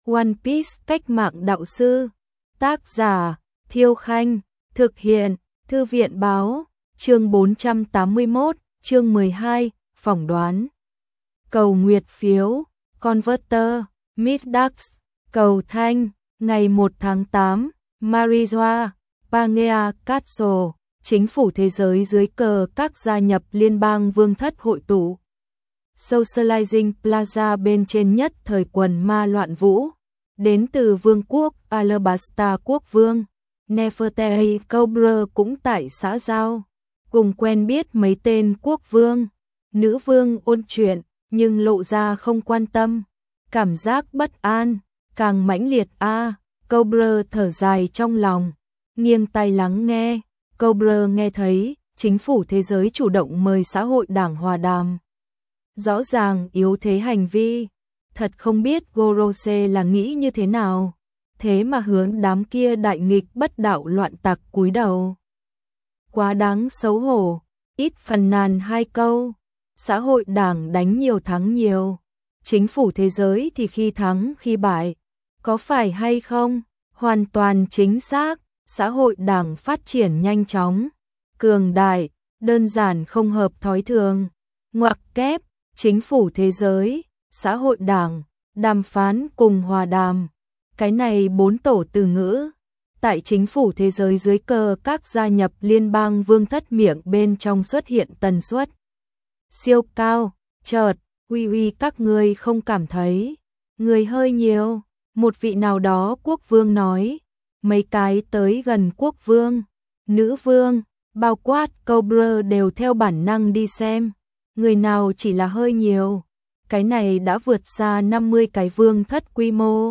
One Piece cách mạng đạo sư. Tác giả Thiêu Khanh. Thực hiện Thư viện báo. Chương 481, chương 12, phỏng đoán. Cầu nguyệt phiếu, Converter, Midax, cầu thanh, ngày 1 tháng 8, Marijoa, Pangea Castle, chính phủ thế giới dưới cờ các gia nhập liên bang vương thất hội tụ. Socializing Plaza bên trên nhất thời quần ma loạn vũ, đến từ vương quốc Alabasta quốc vương, Nefertari Cobra cũng tại xã Giao, cùng quen biết mấy tên quốc vương, nữ vương ôn chuyện, nhưng lộ ra không quan tâm, cảm giác bất an, càng mãnh liệt Cobra thở dài trong lòng, nghiêng tai lắng nghe, Cobra nghe thấy, chính phủ thế giới chủ động mời xã hội đảng hòa đàm. Rõ ràng yếu thế hành vi, thật không biết Gorose là nghĩ như thế nào, thế mà hướng đám kia đại nghịch bất đạo loạn tặc cúi đầu. Quá đáng xấu hổ, ít phàn nàn hai câu, xã hội đảng đánh nhiều thắng nhiều, chính phủ thế giới thì khi thắng khi bại, có phải hay không? Hoàn toàn chính xác, xã hội đảng phát triển nhanh chóng, cường đại, đơn giản không hợp thói thường, ngoặc kép, chính phủ thế giới, xã hội đảng, đàm phán cùng hòa đàm. Cái này 4 tổ từ ngữ, tại chính phủ thế giới dưới cờ các gia nhập liên bang vương thất miệng bên trong xuất hiện tần suất siêu cao, chợt, uy các ngươi không cảm thấy, người hơi nhiều, một vị nào đó quốc vương nói, mấy cái tới gần quốc vương, nữ vương, bao quát Cobra đều theo bản năng đi xem, người nào chỉ là hơi nhiều, cái này đã vượt xa 50 cái vương thất quy mô.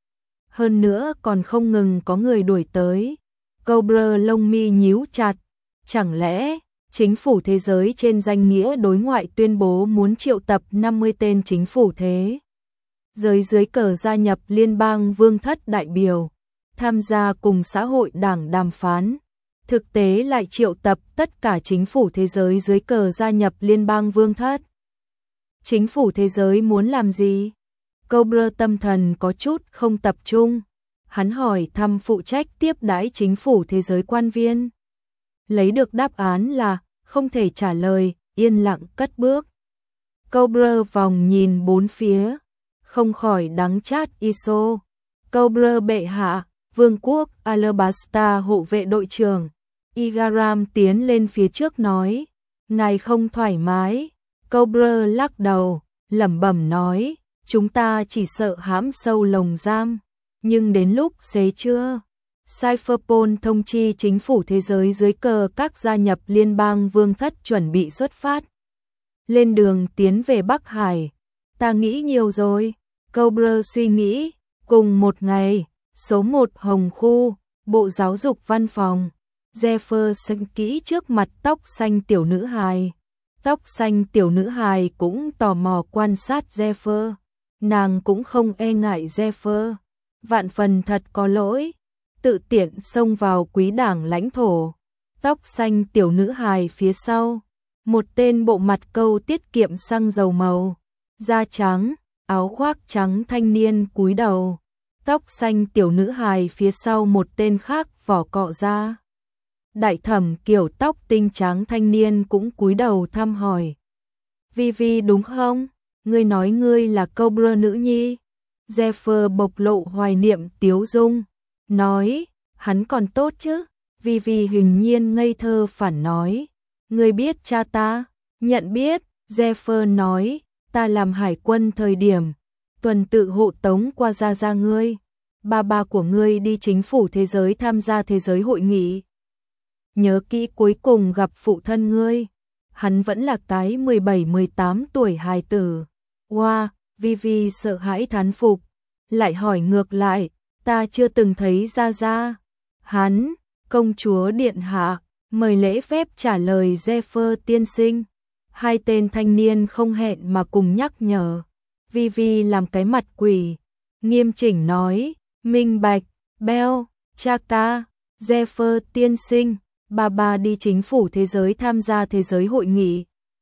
Hơn nữa còn không ngừng có người đuổi tới. Cobra lông mi nhíu chặt. Chẳng lẽ chính phủ thế giới trên danh nghĩa đối ngoại tuyên bố muốn triệu tập 50 tên chính phủ thế giới dưới cờ gia nhập liên bang vương thất đại biểu, tham gia cùng xã hội đảng đàm phán. Thực tế lại triệu tập tất cả chính phủ thế giới dưới cờ gia nhập liên bang vương thất. Chính phủ thế giới muốn làm gì? Cobra tâm thần có chút không tập trung, hắn hỏi thăm phụ trách tiếp đãi chính phủ thế giới quan viên. Lấy được đáp án là không thể trả lời, yên lặng cất bước. Cobra vòng nhìn bốn phía, không khỏi đắng chát Iso. Cobra bệ hạ, vương quốc Alabasta hộ vệ đội trưởng. Igaram tiến lên phía trước nói, ngài không thoải mái. Cobra lắc đầu, lẩm bẩm nói, chúng ta chỉ sợ hãm sâu lồng giam, nhưng đến lúc xế trưa, Cypherpol thông chi chính phủ thế giới dưới cờ các gia nhập liên bang vương thất chuẩn bị xuất phát. Lên đường tiến về Bắc Hải, ta nghĩ nhiều rồi, Cobra suy nghĩ, cùng một ngày, số 1 Hồng Khu, Bộ Giáo dục Văn phòng, Jefferson kỹ trước mặt tóc xanh tiểu nữ hài. Tóc xanh tiểu nữ hài cũng tò mò quan sát Jeffer. Nàng cũng không e ngại Jeffer, vạn phần thật có lỗi, tự tiện xông vào quý đảng lãnh thổ. Tóc xanh tiểu nữ hài phía sau, một tên bộ mặt câu tiết kiệm xăng dầu màu, da trắng, áo khoác trắng thanh niên cúi đầu. Tóc xanh tiểu nữ hài phía sau một tên khác vỏ cọ da. Đại thẩm kiểu tóc tinh trắng thanh niên cũng cúi đầu thăm hỏi. Vivi đúng không? Ngươi nói ngươi là Cobra nữ nhi. Jeffer bộc lộ hoài niệm tiếu dung. Nói, hắn còn tốt chứ. Vivi huỳnh nhiên ngây thơ phản nói. Ngươi biết cha ta? Nhận biết. Jeffer nói, ta làm hải quân thời điểm. Tuần tự hộ tống qua gia ngươi. Ba của ngươi đi chính phủ thế giới tham gia thế giới hội nghị. Nhớ kỹ cuối cùng gặp phụ thân ngươi. Hắn vẫn là cái 17-18 tuổi hài tử. Wow, Vivi sợ hãi thán phục. Lại hỏi ngược lại, ta chưa từng thấy Gia. Hắn, công chúa điện hạ, mời lễ phép trả lời Jeffer tiên sinh. Hai tên thanh niên không hẹn mà cùng nhắc nhở. Vivi làm cái mặt quỷ, nghiêm chỉnh nói, minh bạch, Bell, Chaka, Jeffer tiên sinh. Ba đi chính phủ thế giới tham gia thế giới hội nghị.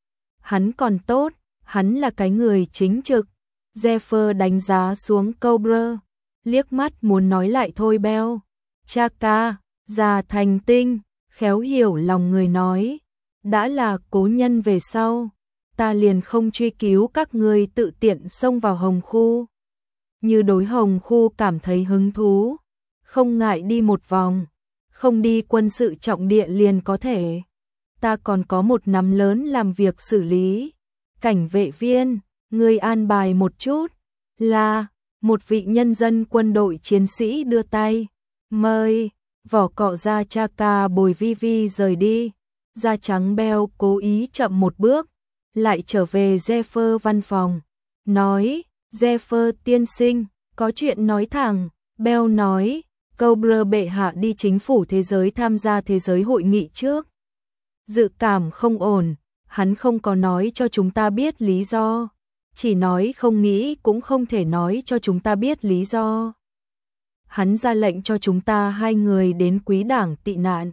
Hắn còn tốt, hắn là cái người chính trực. Jeffer đánh giá xuống Cobra, liếc mắt muốn nói lại thôi Bell. Chaka, già thành tinh, khéo hiểu lòng người nói, đã là cố nhân về sau, ta liền không truy cứu các ngươi tự tiện xông vào Hồng Khu. Như đối Hồng Khu cảm thấy hứng thú, không ngại đi một vòng, không đi quân sự trọng địa liền có thể. Ta còn có một nắm lớn làm việc xử lý. Cảnh vệ viên, ngươi an bài một chút. Là, một vị nhân dân quân đội chiến sĩ đưa tay. Mời, vỏ cọ da Chaka bồi vi vi rời đi. Da trắng Bell cố ý chậm một bước, lại trở về Zephyr văn phòng. Nói, Zephyr tiên sinh, có chuyện nói thẳng. Bell nói, Cobra bệ hạ đi chính phủ thế giới tham gia thế giới hội nghị trước. Dự cảm không ổn, hắn không có nói cho chúng ta biết lý do. Chỉ nói không nghĩ cũng không thể nói cho chúng ta biết lý do. Hắn ra lệnh cho chúng ta 2 người đến quý đảng tị nạn.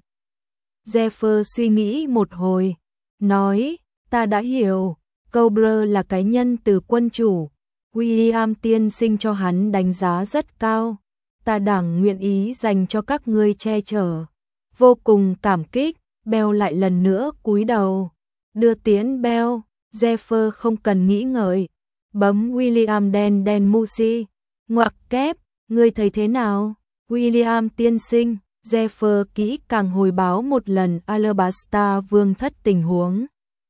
Zephyr suy nghĩ một hồi, nói, ta đã hiểu, Cobra là cái nhân từ quân chủ. William tiên sinh cho hắn đánh giá rất cao. Ta đảng nguyện ý dành cho các ngươi che chở. Vô cùng cảm kích. Bell lại lần nữa cúi đầu. Đưa tiễn Bell, Zephyr không cần nghĩ ngợi. Bấm William đen Musi. Ngoặc kép, ngươi thấy thế nào? William tiên sinh, Zephyr kỹ càng hồi báo một lần Alabasta vương thất tình huống.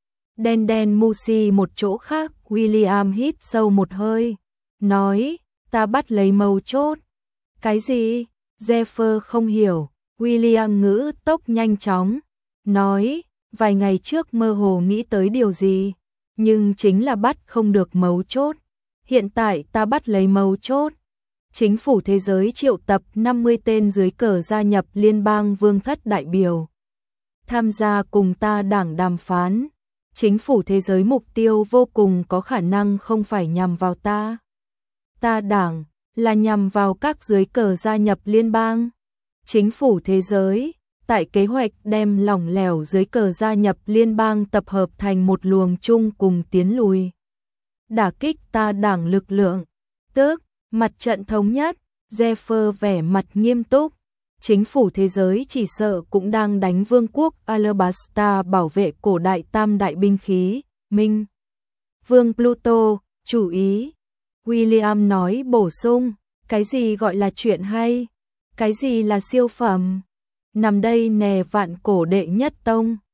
Đen Musi một chỗ khác, William hít sâu một hơi. Nói, ta bắt lấy mấu chốt. Cái gì? Zephyr không hiểu. William ngữ tốc nhanh chóng. Nói, vài ngày trước mơ hồ nghĩ tới điều gì, nhưng chính là bắt không được mấu chốt. Hiện tại ta bắt lấy mấu chốt. Chính phủ thế giới triệu tập 50 tên dưới cờ gia nhập liên bang vương thất đại biểu. Tham gia cùng ta đảng đàm phán. Chính phủ thế giới mục tiêu vô cùng có khả năng không phải nhằm vào ta. Ta đảng là nhằm vào các dưới cờ gia nhập liên bang. Chính phủ thế giới tại kế hoạch đem lỏng lẻo dưới cờ gia nhập liên bang tập hợp thành một luồng chung cùng tiến lùi. Đả kích ta đảng lực lượng. Tức, mặt trận thống nhất, Zephyr vẻ mặt nghiêm túc. Chính phủ thế giới chỉ sợ cũng đang đánh vương quốc Alabasta bảo vệ cổ đại tam đại binh khí, Minh. Vương Pluto, chủ ý. William nói bổ sung, cái gì gọi là chuyện hay? Cái gì là siêu phẩm? Nằm đây nè vạn cổ đệ nhất tông.